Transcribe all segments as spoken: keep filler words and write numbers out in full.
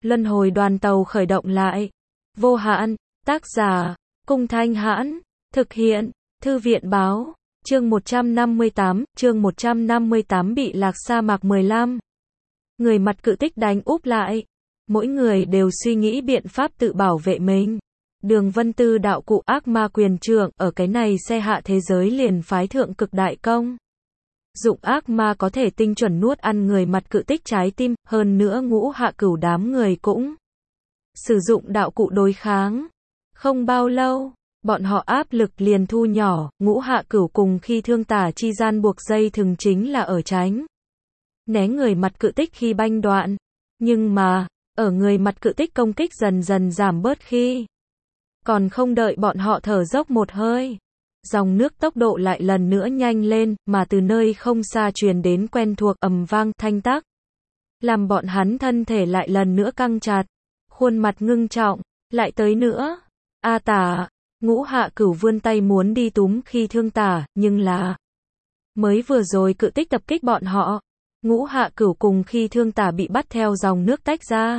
Luân hồi đoàn tàu khởi động lại. Vô hạn, tác giả, Cung Thanh Hãn, thực hiện, Thư viện báo, chương một trăm năm mươi tám, chương một trăm năm mươi tám bị lạc sa mạc mười lăm. Người mặt cự tích đánh úp lại. Mỗi người đều suy nghĩ biện pháp tự bảo vệ mình. Đường Vân Tư đạo cụ ác ma quyền trượng ở cái này xe hạ thế giới liền phái thượng cực đại công. Dụng ác ma có thể tinh chuẩn nuốt ăn người mặt cự tích trái tim, hơn nữa ngũ hạ cửu đám người cũng sử dụng đạo cụ đối kháng. Không bao lâu, bọn họ áp lực liền thu nhỏ, ngũ hạ cửu cùng khi thương tả chi gian buộc dây thừng chính là ở tránh né người mặt cự tích khi banh đoạn. Nhưng mà, ở người mặt cự tích công kích dần dần giảm bớt khi còn không đợi bọn họ thở dốc một hơi, dòng nước tốc độ lại lần nữa nhanh lên, mà từ nơi không xa truyền đến quen thuộc ầm vang thanh tác, làm bọn hắn thân thể lại lần nữa căng chặt, khuôn mặt ngưng trọng. Lại tới nữa. A Tả, ngũ hạ cửu vươn tay muốn đi túm khi thương tả, nhưng là mới vừa rồi cự tích tập kích bọn họ, ngũ hạ cửu cùng khi thương tả bị bắt theo dòng nước tách ra.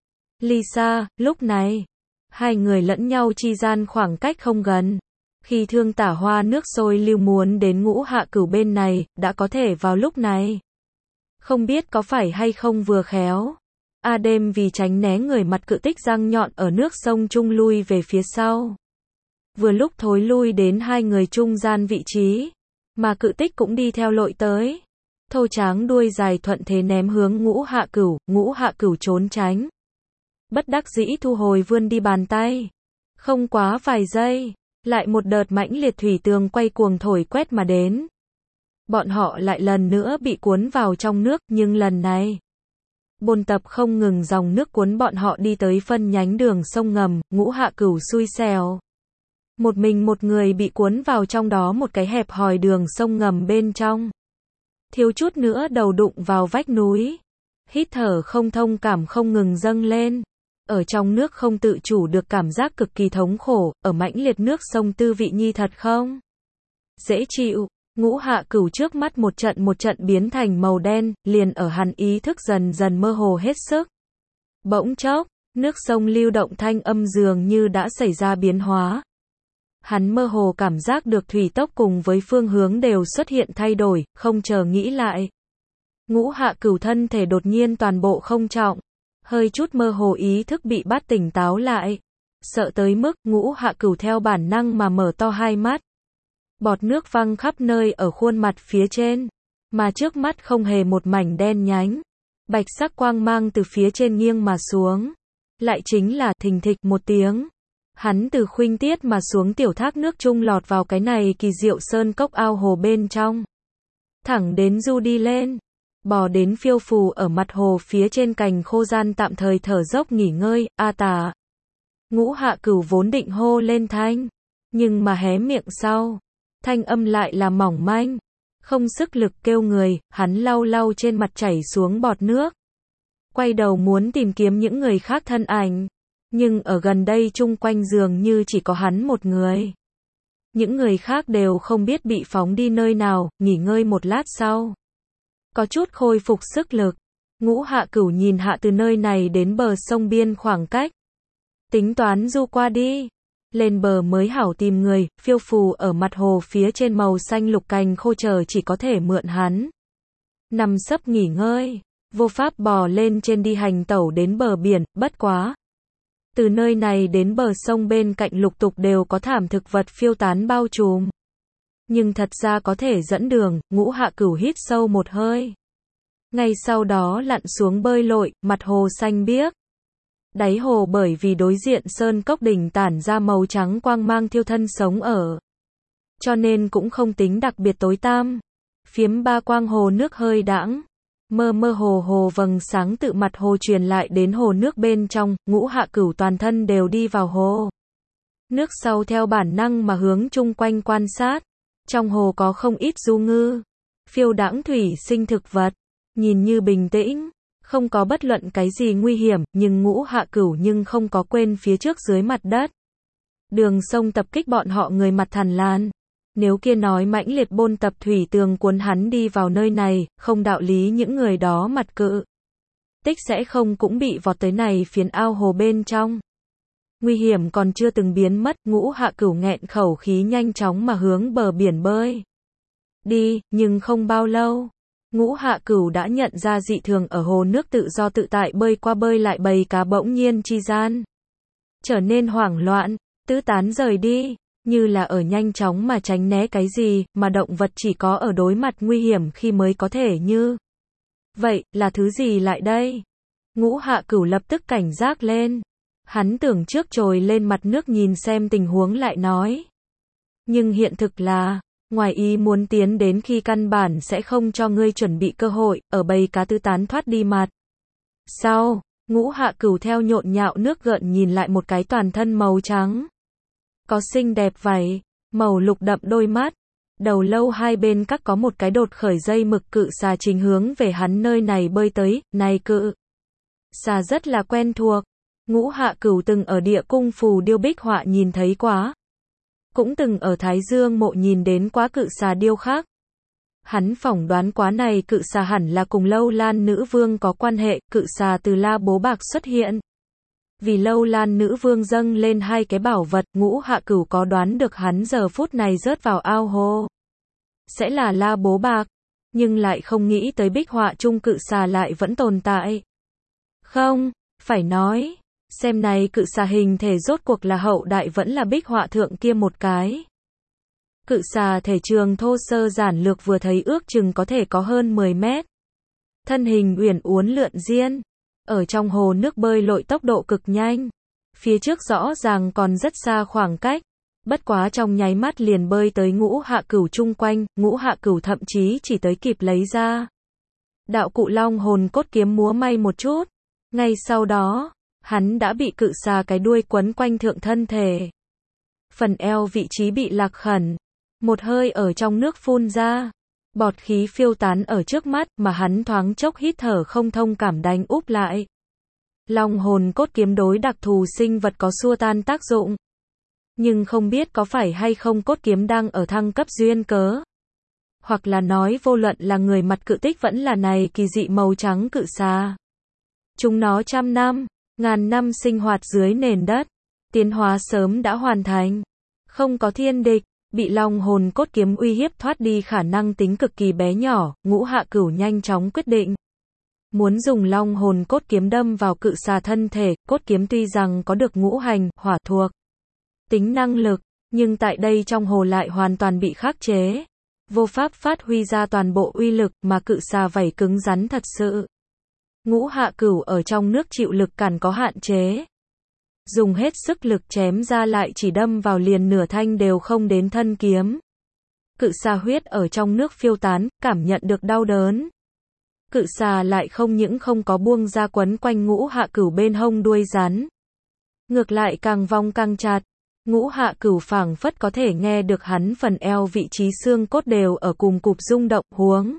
Lisa, lúc này, hai người lẫn nhau chi gian khoảng cách không gần. Khi thương tả hoa nước sôi lưu muốn đến ngũ hạ cửu bên này, đã có thể vào lúc này. Không biết có phải hay không vừa khéo. A đêm vì tránh né người mặt cự tích răng nhọn ở nước sông trung lui về phía sau. Vừa lúc thối lui đến hai người trung gian vị trí, mà cự tích cũng đi theo lội tới. Thô tráng đuôi dài thuận thế ném hướng ngũ hạ cửu, ngũ hạ cửu trốn tránh. Bất đắc dĩ thu hồi vươn đi bàn tay. Không quá vài giây, lại một đợt mãnh liệt thủy tường quay cuồng thổi quét mà đến. Bọn họ lại lần nữa bị cuốn vào trong nước, nhưng lần này bồn tập không ngừng dòng nước cuốn bọn họ đi tới phân nhánh đường sông ngầm, ngũ hạ cửu xui xẻo. Một mình một người bị cuốn vào trong đó một cái hẹp hòi đường sông ngầm bên trong. Thiếu chút nữa đầu đụng vào vách núi. Hít thở không thông cảm không ngừng dâng lên. Ở trong nước không tự chủ được cảm giác cực kỳ thống khổ, ở mãnh liệt nước sông tư vị nhi thật không dễ chịu. Ngũ hạ cửu trước mắt một trận một trận biến thành màu đen, liền ở hắn ý thức dần dần mơ hồ hết sức. Bỗng chốc, nước sông lưu động thanh âm dường như đã xảy ra biến hóa. Hắn mơ hồ cảm giác được thủy tốc cùng với phương hướng đều xuất hiện thay đổi, không chờ nghĩ lại. Ngũ hạ cửu thân thể đột nhiên toàn bộ không trọng, hơi chút mơ hồ ý thức bị bắt tỉnh táo lại. Sợ tới mức, ngũ hạ cửu theo bản năng mà mở to hai mắt. Bọt nước văng khắp nơi ở khuôn mặt phía trên, mà trước mắt không hề một mảnh đen nhánh. Bạch sắc quang mang từ phía trên nghiêng mà xuống. Lại chính là thình thịch một tiếng. Hắn từ khuynh tiết mà xuống tiểu thác nước trung lọt vào cái này kỳ diệu sơn cốc ao hồ bên trong. Thẳng đến du đi lên, bò đến phiêu phù ở mặt hồ phía trên cành khô gian tạm thời thở dốc nghỉ ngơi. A Tả, ngũ hạ cửu vốn định hô lên thanh, nhưng mà hé miệng sau, thanh âm lại là mỏng manh, không sức lực kêu người. Hắn lau lau trên mặt chảy xuống bọt nước, quay đầu muốn tìm kiếm những người khác thân ảnh, nhưng ở gần đây chung quanh dường như chỉ có hắn một người. Những người khác đều không biết bị phóng đi nơi nào. Nghỉ ngơi một lát sau, có chút khôi phục sức lực, ngũ hạ cửu nhìn hạ từ nơi này đến bờ sông biên khoảng cách, tính toán du qua đi, lên bờ mới hảo tìm người. Phiêu phù ở mặt hồ phía trên màu xanh lục cành khô chờ chỉ có thể mượn hắn nằm sấp nghỉ ngơi, vô pháp bò lên trên đi hành tẩu đến bờ biển. Bất quá, từ nơi này đến bờ sông bên cạnh lục tục đều có thảm thực vật phiêu tán bao trùm, nhưng thật ra có thể dẫn đường. Ngũ hạ cửu hít sâu một hơi, ngay sau đó lặn xuống bơi lội. Mặt hồ xanh biếc, đáy hồ bởi vì đối diện sơn cốc đỉnh tản ra màu trắng quang mang thiêu thân sống ở, cho nên cũng không tính đặc biệt tối tăm. Phiếm ba quang hồ nước hơi đãng, mơ mơ hồ hồ vầng sáng tự mặt hồ truyền lại đến hồ nước bên trong. Ngũ hạ cửu toàn thân đều đi vào hồ nước sau, theo bản năng mà hướng chung quanh quan sát. Trong hồ có không ít du ngư, phiêu đãng thủy sinh thực vật, nhìn như bình tĩnh, không có bất luận cái gì nguy hiểm, nhưng ngũ hạ cửu nhưng không có quên phía trước dưới mặt đất. Đường sông tập kích bọn họ người mặt thằn lằn. Nếu kia nói mãnh liệt bôn tập thủy tường cuốn hắn đi vào nơi này, không đạo lý những người đó mặt cự. tích sẽ không cũng bị vọt tới này phiến ao hồ bên trong. Nguy hiểm còn chưa từng biến mất, Ngũ Hạ Cửu nghẹn khẩu khí nhanh chóng mà hướng bờ biển bơi đi, nhưng không bao lâu, Ngũ Hạ Cửu đã nhận ra dị thường ở hồ nước tự do tự tại bơi qua bơi lại bầy cá bỗng nhiên chi gian trở nên hoảng loạn, tứ tán rời đi, như là ở nhanh chóng mà tránh né cái gì, mà động vật chỉ có ở đối mặt nguy hiểm khi mới có thể như vậy, là thứ gì lại đây? Ngũ Hạ Cửu lập tức cảnh giác lên. Hắn tưởng trước trồi lên mặt nước nhìn xem tình huống lại nói. Nhưng hiện thực là, ngoài ý muốn tiến đến khi căn bản sẽ không cho ngươi chuẩn bị cơ hội, ở bầy cá tứ tán thoát đi mặt. Sau, Ngũ Hạ Cửu theo nhộn nhạo nước gợn nhìn lại một cái toàn thân màu trắng. Có xinh đẹp vảy, màu lục đậm đôi mắt. Đầu lâu hai bên các có một cái đột khởi dây mực cự xà chính hướng về hắn nơi này bơi tới, này cự xà rất là quen thuộc. Ngũ Hạ Cửu từng ở địa cung phù điêu bích họa nhìn thấy quá. Cũng từng ở Thái Dương mộ nhìn đến quá cự xà điêu khác. Hắn phỏng đoán quá này cự xà hẳn là cùng Lâu Lan nữ vương có quan hệ, cự xà từ La Bố Bạc xuất hiện. Vì Lâu Lan nữ vương dâng lên hai cái bảo vật, Ngũ Hạ Cửu có đoán được hắn giờ phút này rớt vào ao hồ sẽ là La Bố Bạc, nhưng lại không nghĩ tới bích họa chung cự xà lại vẫn tồn tại. Không, phải nói, xem này cự xà hình thể rốt cuộc là hậu đại vẫn là bích họa thượng kia một cái. Cự xà thể trường thô sơ giản lược vừa thấy ước chừng có thể có hơn mười mét. Thân hình uyển uốn lượn diên, ở trong hồ nước bơi lội tốc độ cực nhanh. Phía trước rõ ràng còn rất xa khoảng cách, bất quá trong nháy mắt liền bơi tới Ngũ Hạ Cửu chung quanh, Ngũ Hạ Cửu thậm chí chỉ tới kịp lấy ra đạo cụ long hồn cốt kiếm múa may một chút. Ngay sau đó, hắn đã bị cự xà cái đuôi quấn quanh thượng thân thể. Phần eo vị trí bị lạc khẩn, một hơi ở trong nước phun ra, bọt khí phiêu tán ở trước mắt mà hắn thoáng chốc hít thở không thông cảm đánh úp lại. Long hồn cốt kiếm đối đặc thù sinh vật có xua tan tác dụng. Nhưng không biết có phải hay không cốt kiếm đang ở thăng cấp duyên cớ. Hoặc là nói vô luận là người mặt cự tích vẫn là này kỳ dị màu trắng cự xà. Chúng nó trăm năm, ngàn năm sinh hoạt dưới nền đất. Tiến hóa sớm đã hoàn thành. Không có thiên địch, bị long hồn cốt kiếm uy hiếp thoát đi khả năng tính cực kỳ bé nhỏ, Ngũ Hạ Cửu nhanh chóng quyết định. Muốn dùng long hồn cốt kiếm đâm vào cự xà thân thể, cốt kiếm tuy rằng có được ngũ hành, hỏa thuộc tính năng lực, nhưng tại đây trong hồ lại hoàn toàn bị khắc chế. Vô pháp phát huy ra toàn bộ uy lực mà cự xà vảy cứng rắn thật sự. Ngũ Hạ Cửu ở trong nước chịu lực cản có hạn chế. Dùng hết sức lực chém ra lại chỉ đâm vào liền nửa thanh đều không đến thân kiếm. Cự xà huyết ở trong nước phiêu tán, cảm nhận được đau đớn. Cự xà lại không những không có buông ra quấn quanh Ngũ Hạ Cửu bên hông đuôi rắn. Ngược lại càng vòng càng chặt. Ngũ Hạ Cửu phảng phất có thể nghe được hắn phần eo vị trí xương cốt đều ở cùng cục rung động, huống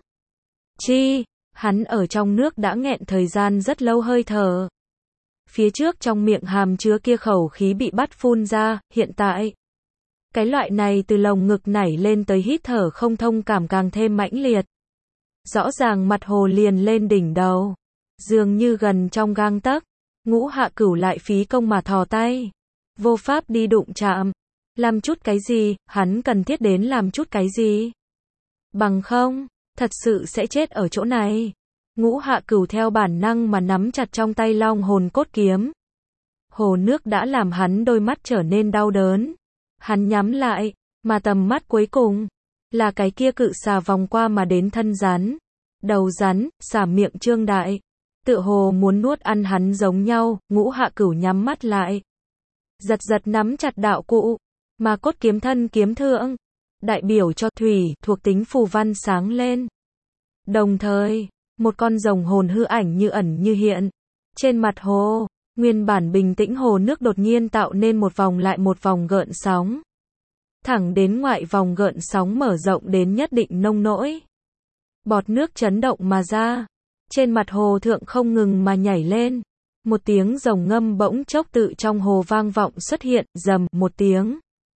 chi, hắn ở trong nước đã nghẹn thời gian rất lâu hơi thở. Phía trước trong miệng hàm chứa kia khẩu khí bị bắt phun ra, hiện tại cái loại này từ lồng ngực nảy lên tới hít thở không thông cảm càng thêm mãnh liệt. Rõ ràng mặt hồ liền lên đỉnh đầu, dường như gần trong gang tấc. Ngũ Hạ Cửu lại phí công mà thò tay, vô pháp đi đụng chạm. Làm chút cái gì, hắn cần thiết đến làm chút cái gì. Bằng không, thật sự sẽ chết ở chỗ này. Ngũ Hạ Cửu theo bản năng mà nắm chặt trong tay long hồn cốt kiếm. Hồ nước đã làm hắn đôi mắt trở nên đau đớn. Hắn nhắm lại, mà tầm mắt cuối cùng là cái kia cự xà vòng qua mà đến thân rắn. Đầu rắn, xả miệng trương đại, tựa hồ muốn nuốt ăn hắn giống nhau. Ngũ Hạ Cửu nhắm mắt lại, giật giật nắm chặt đạo cụ, mà cốt kiếm thân kiếm thượng, đại biểu cho thủy thuộc tính phù văn sáng lên. Đồng thời, một con rồng hồn hư ảnh như ẩn như hiện. Trên mặt hồ, nguyên bản bình tĩnh hồ nước đột nhiên tạo nên một vòng lại một vòng gợn sóng. Thẳng đến ngoại vòng gợn sóng mở rộng đến nhất định nông nỗi. Bọt nước chấn động mà ra. Trên mặt hồ thượng không ngừng mà nhảy lên. Một tiếng rồng ngâm bỗng chốc tự trong hồ vang vọng xuất hiện, rầm một tiếng.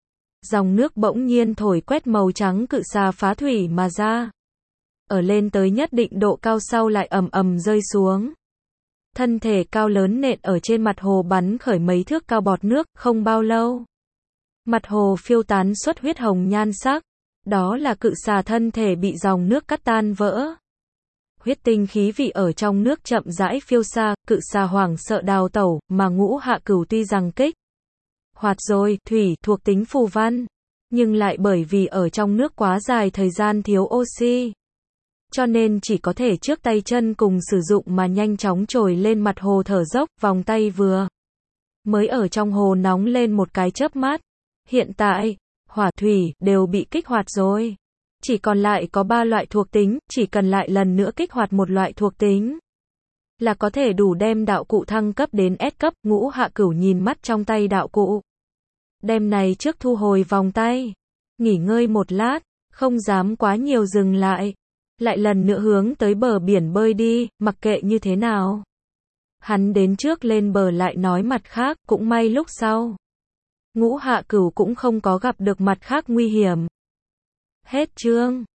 Dòng nước bỗng nhiên thổi quét màu trắng cự xà phá thủy mà ra. Ở lên tới nhất định độ cao sau lại ầm ầm rơi xuống. thân thể cao lớn nện ở trên mặt hồ bắn khởi mấy thước cao bọt nước, không bao lâu. Mặt hồ phiêu tán xuất huyết hồng nhan sắc, đó là cự xà thân thể bị dòng nước cắt tan vỡ. Huyết tinh khí vị ở trong nước chậm rãi phiêu xa, cự xà hoảng sợ đào tẩu, mà Ngũ Hạ Cửu tuy rằng kích hoạt rồi, thủy thuộc tính phù văn, nhưng lại bởi vì ở trong nước quá dài thời gian thiếu oxy, cho nên chỉ có thể trước tay chân cùng sử dụng mà nhanh chóng trồi lên mặt hồ thở dốc, vòng tay vừa mới ở trong hồ nóng lên một cái chớp mắt. Hiện tại, hỏa thủy đều bị kích hoạt rồi. Chỉ còn lại có ba loại thuộc tính, chỉ cần lại lần nữa kích hoạt một loại thuộc tính là có thể đủ đem đạo cụ thăng cấp đến S cấp. Ngũ Hạ Cửu nhìn mắt trong tay đạo cụ. Đem này trước thu hồi vòng tay, nghỉ ngơi một lát, không dám quá nhiều dừng lại. Lại lần nữa hướng tới bờ biển bơi đi, mặc kệ như thế nào. Hắn đến trước lên bờ lại nói mặt khác, cũng may lúc sau. Ngũ Hạ Cửu cũng không có gặp được mặt khác nguy hiểm. Hết chương.